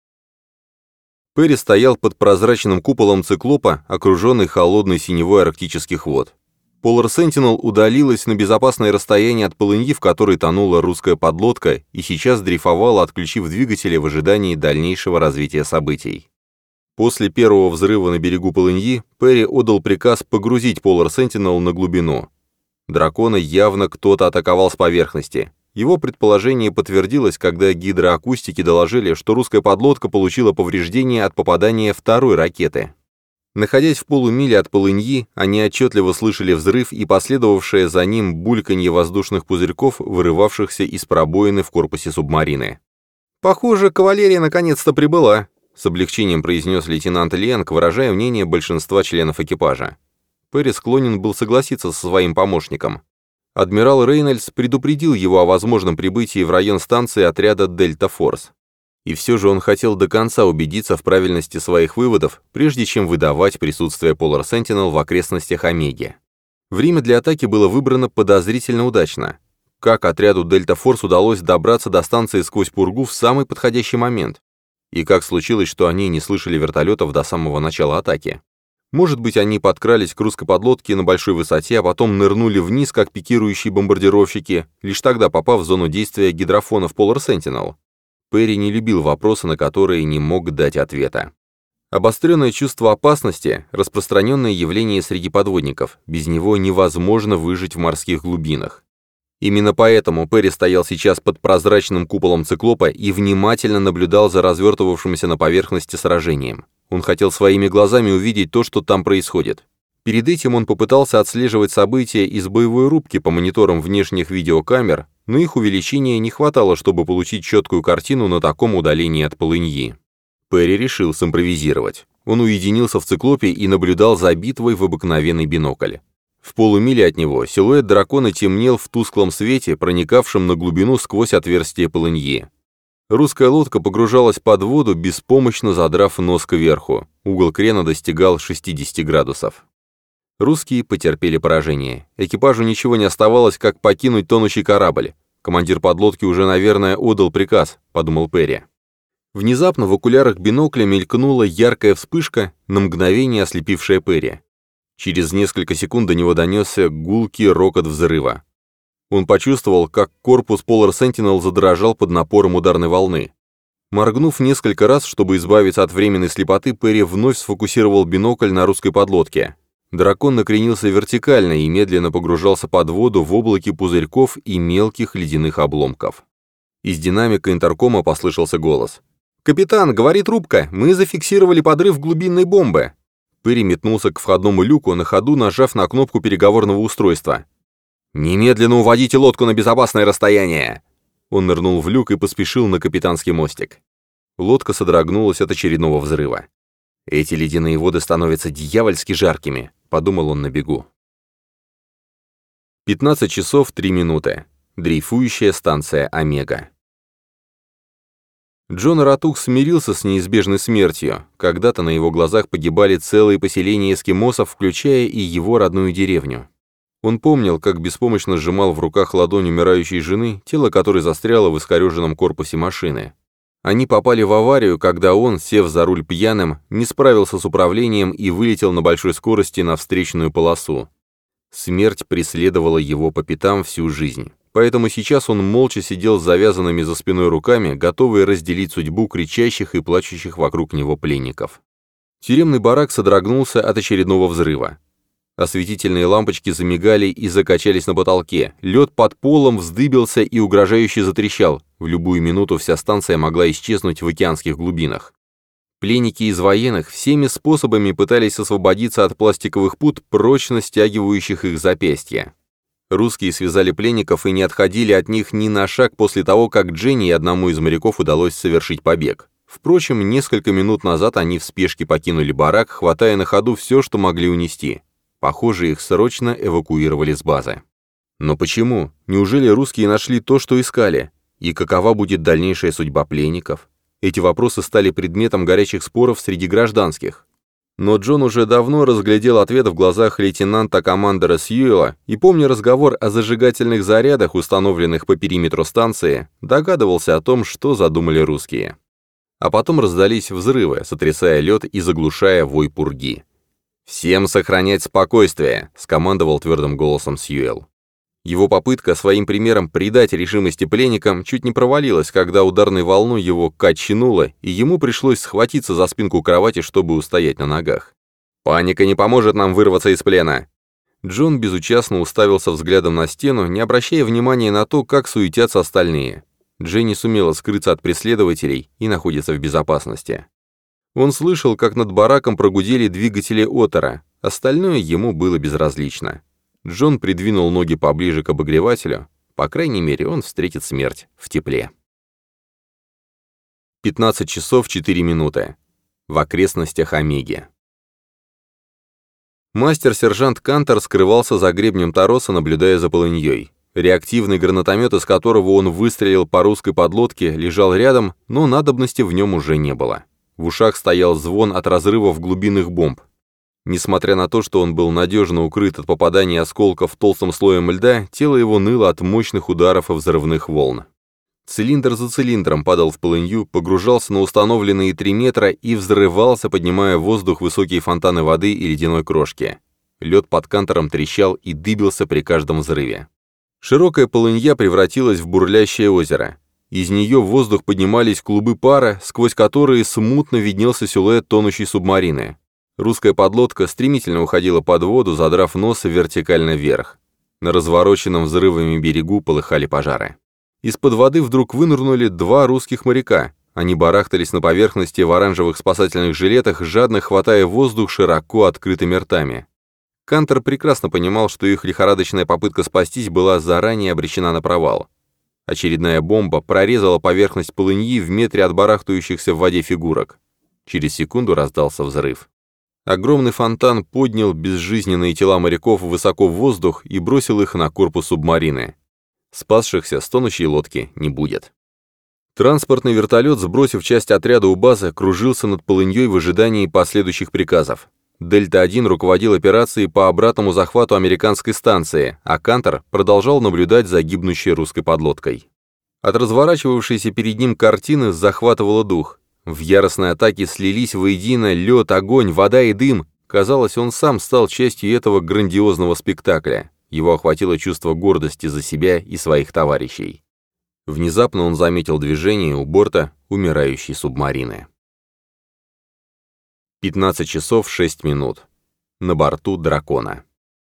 Перри стоял под прозрачным куполом циклопа, окруженный холодной синевой арктических вод. Polar Sentinel удалилась на безопасное расстояние от полыньи, в которой тонула русская подлодка, и сейчас дрейфовала, отключив двигатели в ожидании дальнейшего развития событий. После первого взрыва на берегу полыньи Перри отдал приказ погрузить Polar Sentinel на глубину. Дракона явно кто-то атаковал с поверхности. Его предположение подтвердилось, когда гидроакустики доложили, что русская подлодка получила повреждения от попадания второй ракеты. Находясь в полумиле от полыньи, они отчетливо слышали взрыв и последовавшее за ним бульканье воздушных пузырьков, вырывавшихся из пробоины в корпусе субмарины. «Похоже, кавалерия наконец-то прибыла», — с облегчением произнес лейтенант Ленг, выражая мнение большинства членов экипажа. Перри склонен был согласиться со своим помощником. Адмирал Рейнольдс предупредил его о возможном прибытии в район станции отряда «Дельта Форс». И все же он хотел до конца убедиться в правильности своих выводов, прежде чем выдавать присутствие Polar Sentinel в окрестностях Омеги. Время для атаки было выбрано подозрительно удачно. Как отряду «Дельта Форс» удалось добраться до станции сквозь пургу в самый подходящий момент? И как случилось, что они не слышали вертолетов до самого начала атаки? Может быть, они подкрались к русской подлодке на большой высоте, а потом нырнули вниз, как пикирующие бомбардировщики, лишь тогда попав в зону действия гидрофонов Polar Sentinel. Перри не любил вопросы, на которые не мог дать ответа. Обостренное чувство опасности – распространенное явление среди подводников, без него невозможно выжить в морских глубинах. Именно поэтому Перри стоял сейчас под прозрачным куполом циклопа и внимательно наблюдал за развертывавшимся на поверхности сражением. Он хотел своими глазами увидеть то, что там происходит. Перед этим он попытался отслеживать события из боевой рубки по мониторам внешних видеокамер, но их увеличения не хватало, чтобы получить четкую картину на таком удалении от полыньи. Перри решил симпровизировать. Он уединился в циклопе и наблюдал за битвой в обыкновенный бинокль. В полумиле от него силуэт дракона темнел в тусклом свете, проникавшем на глубину сквозь отверстие полыньи. Русская лодка погружалась под воду, беспомощно задрав нос кверху. Угол крена достигал 60 градусов. Русские потерпели поражение. Экипажу ничего не оставалось, как покинуть тонущий корабль. Командир подлодки уже, наверное, отдал приказ, подумал Перри. Внезапно в окулярах бинокля мелькнула яркая вспышка, на мгновение ослепившая Перри. Через несколько секунд до него донесся гулкий рокот взрыва. Он почувствовал, как корпус Polar Sentinel задрожал под напором ударной волны. Моргнув несколько раз, чтобы избавиться от временной слепоты, Перри вновь сфокусировал бинокль на русской подлодке. Дракон накренился вертикально и медленно погружался под воду в облаке пузырьков и мелких ледяных обломков. Из динамика интеркома послышался голос. «Капитан, говорит рубка, мы зафиксировали подрыв глубинной бомбы». Перри метнулся к входному люку, на ходу нажав на кнопку переговорного устройства. «Немедленно уводите лодку на безопасное расстояние!» Он нырнул в люк и поспешил на капитанский мостик. Лодка содрогнулась от очередного взрыва. «Эти ледяные воды становятся дьявольски жаркими», — подумал он на бегу. 15 часов 3 минуты. Дрейфующая станция «Омега». Джон Ратук смирился с неизбежной смертью. Когда-то на его глазах погибали целые поселения эскимосов, включая и его родную деревню. Он помнил, как беспомощно сжимал в руках ладонь умирающей жены, тело которой застряло в искореженном корпусе машины. Они попали в аварию, когда он, сев за руль пьяным, не справился с управлением и вылетел на большой скорости на встречную полосу. Смерть преследовала его по пятам всю жизнь. Поэтому сейчас он молча сидел с завязанными за спиной руками, готовый разделить судьбу кричащих и плачущих вокруг него пленников. Тюремный барак содрогнулся от очередного взрыва. Осветительные лампочки замигали и закачались на потолке, лед под полом вздыбился и угрожающе затрещал, в любую минуту вся станция могла исчезнуть в океанских глубинах. Пленники из военных всеми способами пытались освободиться от пластиковых пут, прочно стягивающих их запястья. Русские связали пленников и не отходили от них ни на шаг после того, как Дженни и одному из моряков удалось совершить побег. Впрочем, несколько минут назад они в спешке покинули барак, хватая на ходу все, что могли унести. Похоже, их срочно эвакуировали с базы. Но почему? Неужели русские нашли то, что искали? И какова будет дальнейшая судьба пленников? Эти вопросы стали предметом горячих споров среди гражданских. Но Джон уже давно разглядел ответ в глазах лейтенанта-командора Сьюэлла и, помня разговор о зажигательных зарядах, установленных по периметру станции, догадывался о том, что задумали русские. А потом раздались взрывы, сотрясая лед и заглушая вой пурги. «Всем сохранять спокойствие», — скомандовал твердым голосом Сьюэлл. Его попытка своим примером придать решимости пленникам чуть не провалилась, когда ударной волной его качнуло, и ему пришлось схватиться за спинку кровати, чтобы устоять на ногах. «Паника не поможет нам вырваться из плена!» Джон безучастно уставился взглядом на стену, не обращая внимания на то, как суетятся остальные. Дженни сумела скрыться от преследователей и находится в безопасности. Он слышал, как над бараком прогудели двигатели Оттера, остальное ему было безразлично. Джон придвинул ноги поближе к обогревателю. По крайней мере, он встретит смерть в тепле. 15 часов 4 минуты. В окрестностях Омеги. Мастер-сержант Кантер скрывался за гребнем тороса, наблюдая за полыньей. Реактивный гранатомет, из которого он выстрелил по русской подлодке, лежал рядом, но надобности в нем уже не было. В ушах стоял звон от разрывов глубинных бомб. Несмотря на то, что он был надежно укрыт от попадания осколков толстым слоем льда, тело его ныло от мощных ударов и взрывных волн. Цилиндр за цилиндром падал в полынью, погружался на установленные 3 метра и взрывался, поднимая в воздух высокие фонтаны воды и ледяной крошки. Лед под Кантером трещал и дыбился при каждом взрыве. Широкая полынья превратилась в бурлящее озеро. Из нее в воздух поднимались клубы пара, сквозь которые смутно виднелся силуэт тонущей субмарины. Русская подлодка стремительно уходила под воду, задрав нос вертикально вверх. На развороченном взрывами берегу полыхали пожары. Из-под воды вдруг вынырнули 2 русских моряка. Они барахтались на поверхности в оранжевых спасательных жилетах, жадно хватая воздух широко открытыми ртами. Кантер прекрасно понимал, что их лихорадочная попытка спастись была заранее обречена на провал. Очередная бомба прорезала поверхность полыньи в метре от барахтающихся в воде фигурок. Через секунду раздался взрыв. Огромный фонтан поднял безжизненные тела моряков высоко в воздух и бросил их на корпус субмарины. Спасшихся с тонущей лодки не будет. Транспортный вертолет, сбросив часть отряда у базы, кружился над полыньей в ожидании последующих приказов. Дельта-1 руководил операцией по обратному захвату американской станции, а Кантер продолжал наблюдать за гибнущей русской подлодкой. От разворачивавшейся перед ним картины захватывало дух. В яростной атаке слились воедино лед, огонь, вода и дым. Казалось, он сам стал частью этого грандиозного спектакля. Его охватило чувство гордости за себя и своих товарищей. Внезапно он заметил движение у борта умирающей субмарины. 15 часов 6 минут. На борту «Дракона».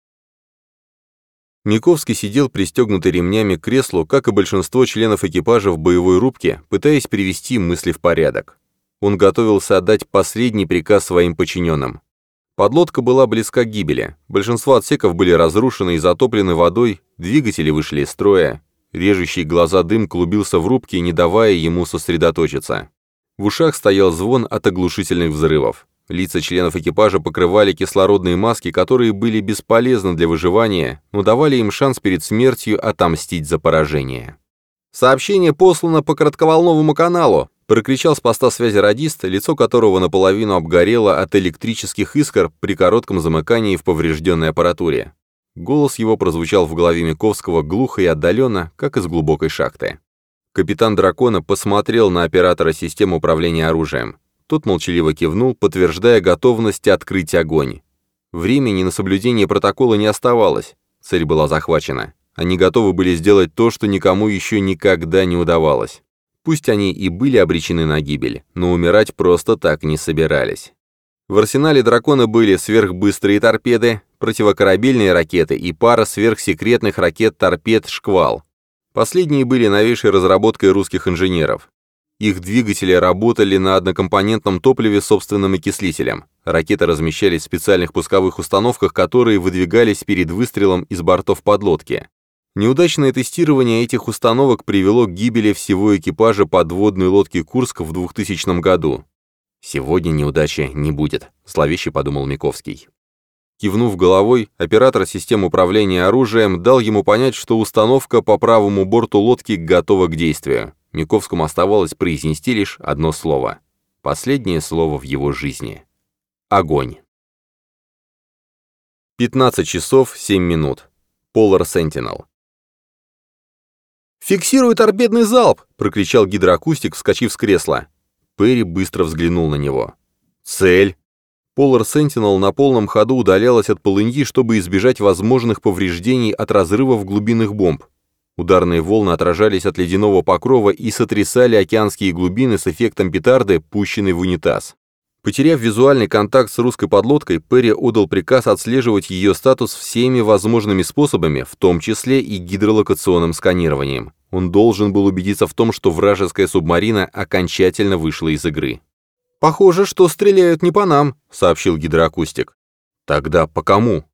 Миковский сидел пристегнутый ремнями к креслу, как и большинство членов экипажа в боевой рубке, пытаясь привести мысли в порядок. Он готовился отдать последний приказ своим подчиненным. Подлодка была близка к гибели. Большинство отсеков были разрушены и затоплены водой, двигатели вышли из строя. Режущий глаза дым клубился в рубке, не давая ему сосредоточиться. В ушах стоял звон от оглушительных взрывов. Лица членов экипажа покрывали кислородные маски, которые были бесполезны для выживания, но давали им шанс перед смертью отомстить за поражение. «Сообщение послано по коротковолновому каналу!» — прокричал с поста связи радист, лицо которого наполовину обгорело от электрических искр при коротком замыкании в поврежденной аппаратуре. Голос его прозвучал в голове Миковского глухо и отдаленно, как из глубокой шахты. Капитан «Дракона» посмотрел на оператора системы управления оружием. Тот молчаливо кивнул, подтверждая готовность открыть огонь. Времени на соблюдение протокола не оставалось. Цель была захвачена. Они готовы были сделать то, что никому еще никогда не удавалось. Пусть они и были обречены на гибель, но умирать просто так не собирались. В арсенале «Дракона» были сверхбыстрые торпеды, противокорабельные ракеты и пара сверхсекретных ракет-торпед «Шквал». Последние были новейшей разработкой русских инженеров. Их двигатели работали на однокомпонентном топливе с собственным окислителем. Ракеты размещались в специальных пусковых установках, которые выдвигались перед выстрелом из бортов подлодки. Неудачное тестирование этих установок привело к гибели всего экипажа подводной лодки «Курск» в 2000 году. «Сегодня неудачи не будет», — зловеще подумал Миковский. Кивнув головой, оператор системы управления оружием дал ему понять, что установка по правому борту лодки готова к действию. Миковскому оставалось произнести лишь одно слово. Последнее слово в его жизни. Огонь. 15 часов 7 минут. Polar Sentinel. «Фиксируй торпедный залп!» — прокричал гидроакустик, вскочив с кресла. Перри быстро взглянул на него. «Цель!» Polar Sentinel на полном ходу удалялась от полыньи, чтобы избежать возможных повреждений от разрывов глубинных бомб. Ударные волны отражались от ледяного покрова и сотрясали океанские глубины с эффектом петарды, пущенной в унитаз. Потеряв визуальный контакт с русской подлодкой, Перри отдал приказ отслеживать ее статус всеми возможными способами, в том числе и гидролокационным сканированием. Он должен был убедиться в том, что вражеская субмарина окончательно вышла из игры. «Похоже, что стреляют не по нам», — сообщил гидроакустик. «Тогда по кому?»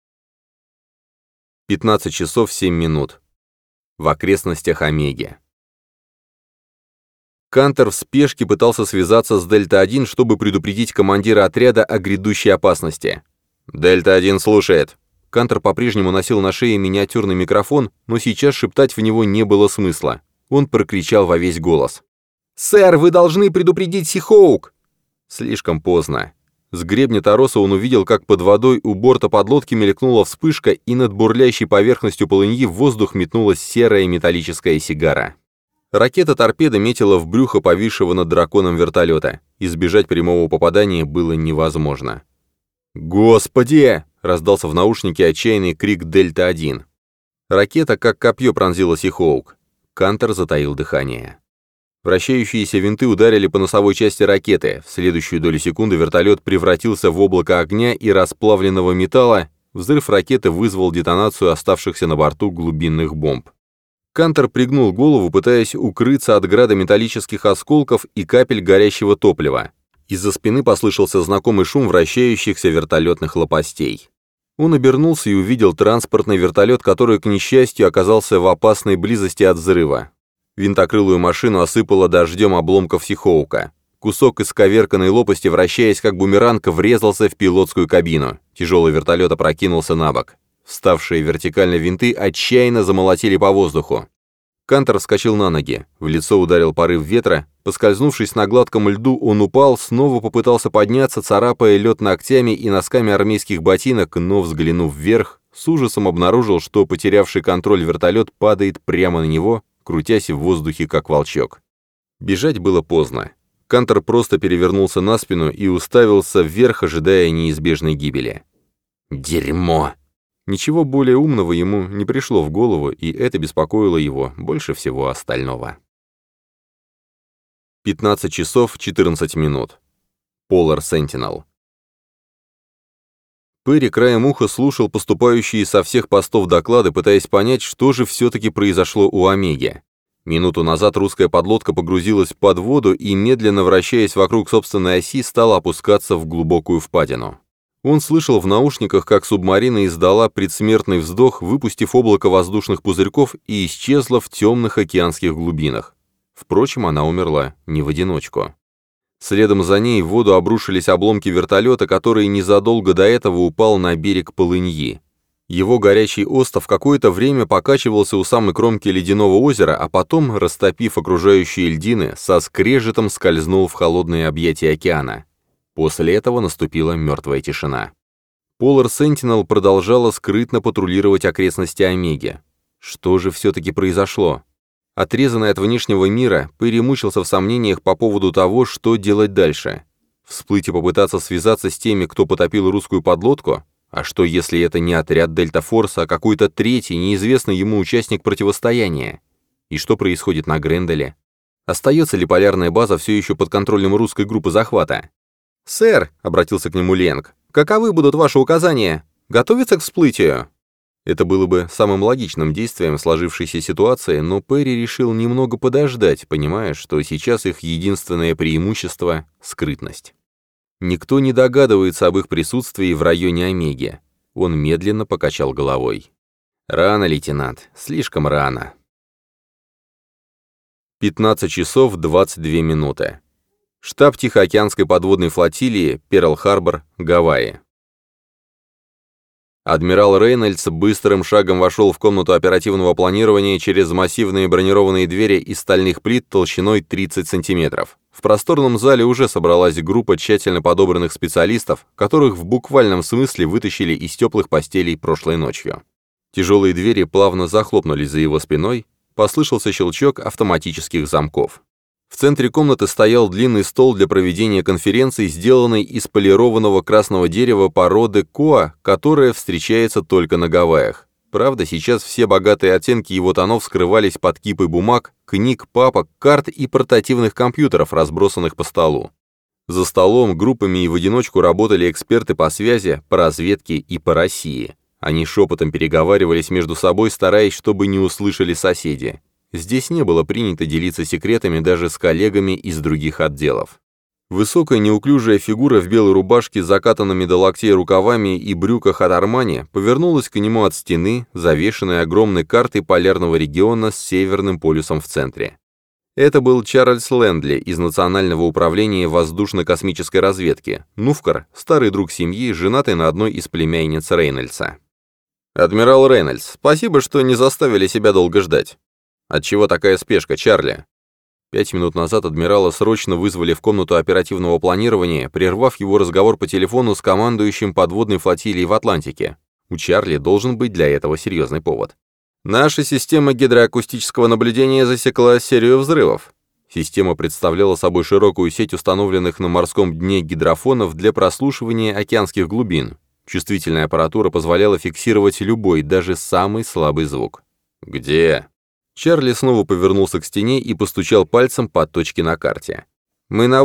15 часов 7 минут. В окрестностях Омеги. Кантер в спешке пытался связаться с Дельта-1, чтобы предупредить командира отряда о грядущей опасности. «Дельта-1 слушает». Кантер по-прежнему носил на шее миниатюрный микрофон, но сейчас шептать в него не было смысла. Он прокричал во весь голос. «Сэр, вы должны предупредить Сихоук!» Слишком поздно. С гребня тороса он увидел, как под водой у борта подлодки мелькнула вспышка, и над бурлящей поверхностью полыньи в воздух метнулась серая металлическая сигара. Ракета-торпеда метила в брюхо повисшего над драконом вертолета. Избежать прямого попадания было невозможно. «Господи!» — раздался в наушнике отчаянный крик Дельта-1. Ракета как копье пронзила Сихоук. Кантер затаил дыхание. Вращающиеся винты ударили по носовой части ракеты. В следующую долю секунды вертолет превратился в облако огня и расплавленного металла. Взрыв ракеты вызвал детонацию оставшихся на борту глубинных бомб. Кантер пригнул голову, пытаясь укрыться от града металлических осколков и капель горящего топлива. Из-за спины послышался знакомый шум вращающихся вертолетных лопастей. Он обернулся и увидел транспортный вертолет, который, к несчастью, оказался в опасной близости от взрыва. Винтокрылую машину осыпало дождем обломков Сихоука. Кусок исковерканной лопасти, вращаясь как бумеранг, врезался в пилотскую кабину. Тяжелый вертолет опрокинулся на бок. Вставшие вертикально винты отчаянно замолотили по воздуху. Кантер вскочил на ноги. В лицо ударил порыв ветра, Поскользнувшись на гладком льду, он упал, снова попытался подняться, царапая лед ногтями и носками армейских ботинок, но, взглянув вверх, с ужасом обнаружил, что потерявший контроль вертолет падает прямо на него, крутясь в воздухе, как волчок. Бежать было поздно. Кантор просто перевернулся на спину и уставился вверх, ожидая неизбежной гибели. «Дерьмо!» Ничего более умного ему не пришло в голову, и это беспокоило его больше всего остального. 15 часов 14 минут. Polar Sentinel. Перри краем уха слушал поступающие со всех постов доклады, пытаясь понять, что же все-таки произошло у Омеги. Минуту назад русская подлодка погрузилась под воду и, медленно вращаясь вокруг собственной оси, стала опускаться в глубокую впадину. Он слышал в наушниках, как субмарина издала предсмертный вздох, выпустив облако воздушных пузырьков, и исчезла в темных океанских глубинах. Впрочем, она умерла не в одиночку. Следом за ней в воду обрушились обломки вертолета, который незадолго до этого упал на берег Полыньи. Его горячий остов какое-то время покачивался у самой кромки ледяного озера, а потом, растопив окружающие льдины, со скрежетом скользнул в холодные объятия океана. После этого наступила мертвая тишина. Polar Sentinel продолжала скрытно патрулировать окрестности Омеги. Что же все-таки произошло? Отрезанный от внешнего мира, Перри мучился в сомнениях по поводу того, что делать дальше. Всплыть и попытаться связаться с теми, кто потопил русскую подлодку? А что, если это не отряд Дельта-Форса, а какой-то третий, неизвестный ему участник противостояния? И что происходит на Гренделе? Остается ли полярная база все еще под контролем русской группы захвата? «Сэр», — обратился к нему Ленг, — «каковы будут ваши указания? Готовиться к всплытию?» Это было бы самым логичным действием в сложившейся ситуации, но Перри решил немного подождать, понимая, что сейчас их единственное преимущество — скрытность. Никто не догадывается об их присутствии в районе Омеги. Он медленно покачал головой. «Рано, лейтенант, слишком рано». 15 часов 22 минуты. Штаб Тихоокеанской подводной флотилии, Перл-Харбор, Гавайи. Адмирал Рейнольдс быстрым шагом вошел в комнату оперативного планирования через массивные бронированные двери из стальных плит толщиной 30 сантиметров. В просторном зале уже собралась группа тщательно подобранных специалистов, которых в буквальном смысле вытащили из теплых постелей прошлой ночью. Тяжелые двери плавно захлопнулись за его спиной, послышался щелчок автоматических замков. В центре комнаты стоял длинный стол для проведения конференций, сделанный из полированного красного дерева породы коа, которая встречается только на Гавайях. Правда, сейчас все богатые оттенки его тонов скрывались под кипой бумаг, книг, папок, карт и портативных компьютеров, разбросанных по столу. За столом группами и в одиночку работали эксперты по связи, по разведке и по России. Они шепотом переговаривались между собой, стараясь, чтобы не услышали соседи. Здесь не было принято делиться секретами даже с коллегами из других отделов. Высокая неуклюжая фигура в белой рубашке с закатанными до локтей рукавами и брюках от Армани повернулась к нему от стены, завешенной огромной картой полярного региона с Северным полюсом в центре. Это был Чарльз Лэндли из Национального управления воздушно-космической разведки, Нувкар, старый друг семьи, женатый на одной из племянниц Рейнольдса. «Адмирал Рейнольдс, спасибо, что не заставили себя долго ждать. Отчего такая спешка, Чарли?» 5 минут назад адмирала срочно вызвали в комнату оперативного планирования, прервав его разговор по телефону с командующим подводной флотилией в Атлантике. У Чарли должен быть для этого серьезный повод. «Наша система гидроакустического наблюдения засекла серию взрывов». Система представляла собой широкую сеть установленных на морском дне гидрофонов для прослушивания океанских глубин. Чувствительная аппаратура позволяла фиксировать любой, даже самый слабый звук. «Где?» Чарли снова повернулся к стене и постучал пальцем по точке на карте. «Мы на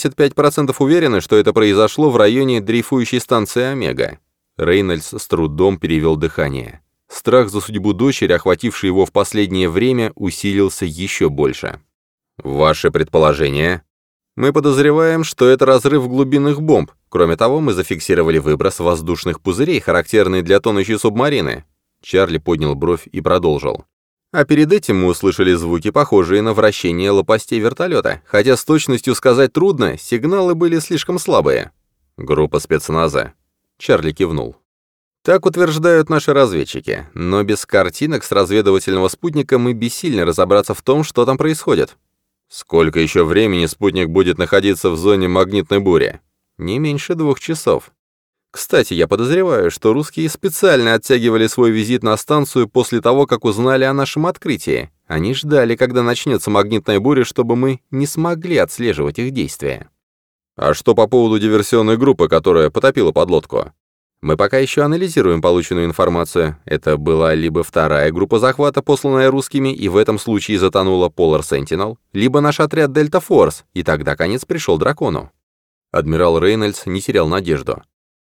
85% уверены, что это произошло в районе дрейфующей станции Омега». Рейнольдс с трудом перевел дыхание. Страх за судьбу дочери, охвативший его в последнее время, усилился еще больше. «Ваше предположение?» «Мы подозреваем, что это разрыв глубинных бомб. Кроме того, мы зафиксировали выброс воздушных пузырей, характерный для тонущей субмарины». Чарли поднял бровь и продолжил. А перед этим мы услышали звуки, похожие на вращение лопастей вертолета. Хотя с точностью сказать трудно, сигналы были слишком слабые. «Группа спецназа». Чарли кивнул. «Так утверждают наши разведчики, но без картинок с разведывательного спутника мы бессильны разобраться в том, что там происходит». Сколько еще времени спутник будет находиться в зоне магнитной бури? Не меньше 2 часов. Кстати, я подозреваю, что русские специально оттягивали свой визит на станцию после того, как узнали о нашем открытии. Они ждали, когда начнется магнитная буря, чтобы мы не смогли отслеживать их действия. А что по поводу диверсионной группы, которая потопила подлодку? Мы пока еще анализируем полученную информацию. Это была либо вторая группа захвата, посланная русскими, и в этом случае затонула Polar Sentinel, либо наш отряд Delta Force, и тогда конец пришел дракону. Адмирал Рейнольдс не терял надежду.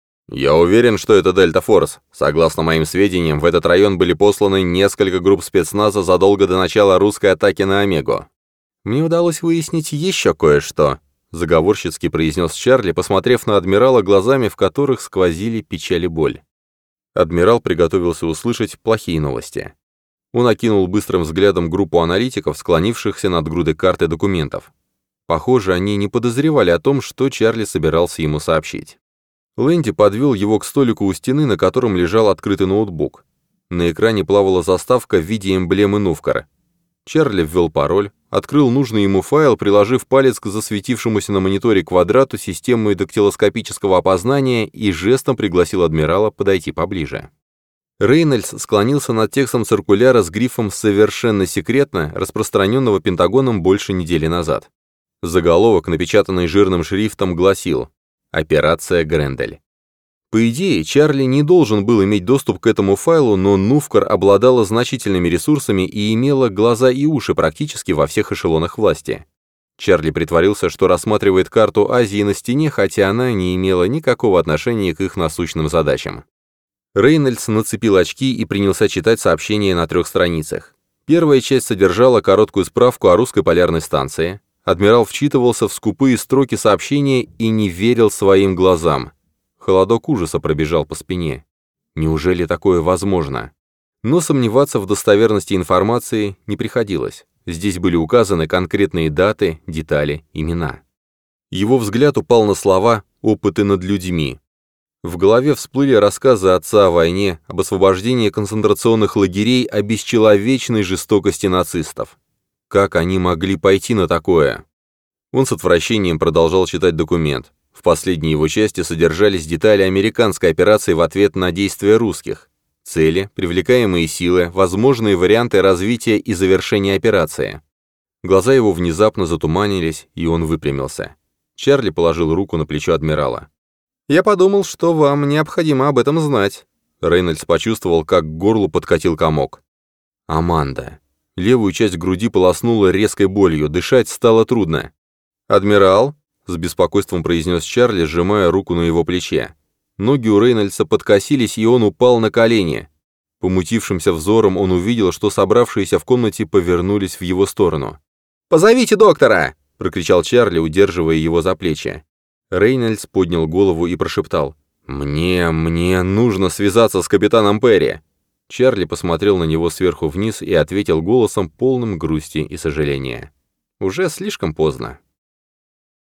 «Я уверен, что это Дельта Форс. Согласно моим сведениям, в этот район были посланы несколько групп спецназа задолго до начала русской атаки на Омегу. Мне удалось выяснить еще кое-что», — заговорщицки произнес Чарли, посмотрев на адмирала глазами, в которых сквозили печаль и боль. Адмирал приготовился услышать плохие новости. Он окинул быстрым взглядом группу аналитиков, склонившихся над грудой карт и документов. Похоже, они не подозревали о том, что Чарли собирался ему сообщить. Лэнди подвел его к столику у стены, на котором лежал открытый ноутбук. На экране плавала заставка в виде эмблемы Нувкар. Чарли ввел пароль, открыл нужный ему файл, приложив палец к засветившемуся на мониторе квадрату системы дактилоскопического опознания и жестом пригласил адмирала подойти поближе. Рейнольдс склонился над текстом циркуляра с грифом «Совершенно секретно», распространенного Пентагоном больше недели назад. Заголовок, напечатанный жирным шрифтом, гласил «Операция Грендель». По идее, Чарли не должен был иметь доступ к этому файлу, но Нувкар обладала значительными ресурсами и имела глаза и уши практически во всех эшелонах власти. Чарли притворился, что рассматривает карту Азии на стене, хотя она не имела никакого отношения к их насущным задачам. Рейнольдс нацепил очки и принялся читать сообщение на 3 страницах. Первая часть содержала короткую справку о русской полярной станции. Адмирал вчитывался в скупые строки сообщения и не верил своим глазам. Холодок ужаса пробежал по спине. Неужели такое возможно? Но сомневаться в достоверности информации не приходилось. Здесь были указаны конкретные даты, детали, имена. Его взгляд упал на слова «опыты над людьми». В голове всплыли рассказы отца о войне, об освобождении концентрационных лагерей, о бесчеловечной жестокости нацистов. Как они могли пойти на такое? Он с отвращением продолжал читать документ. В последней его части содержались детали американской операции в ответ на действия русских. Цели, привлекаемые силы, возможные варианты развития и завершения операции. Глаза его внезапно затуманились, и он выпрямился. Чарли положил руку на плечо адмирала. «Я подумал, что вам необходимо об этом знать». Рейнольдс почувствовал, как к горлу подкатил комок. «Аманда». Левую часть груди полоснуло резкой болью, дышать стало трудно. «Адмирал?» — с беспокойством произнес Чарли, сжимая руку на его плече. Ноги у Рейнольдса подкосились, и он упал на колени. Помутившимся взором он увидел, что собравшиеся в комнате повернулись в его сторону. «Позовите доктора!» — прокричал Чарли, удерживая его за плечи. Рейнольдс поднял голову и прошептал. «Мне нужно связаться с капитаном Перри». Чарли посмотрел на него сверху вниз и ответил голосом, полным грусти и сожаления. «Уже слишком поздно».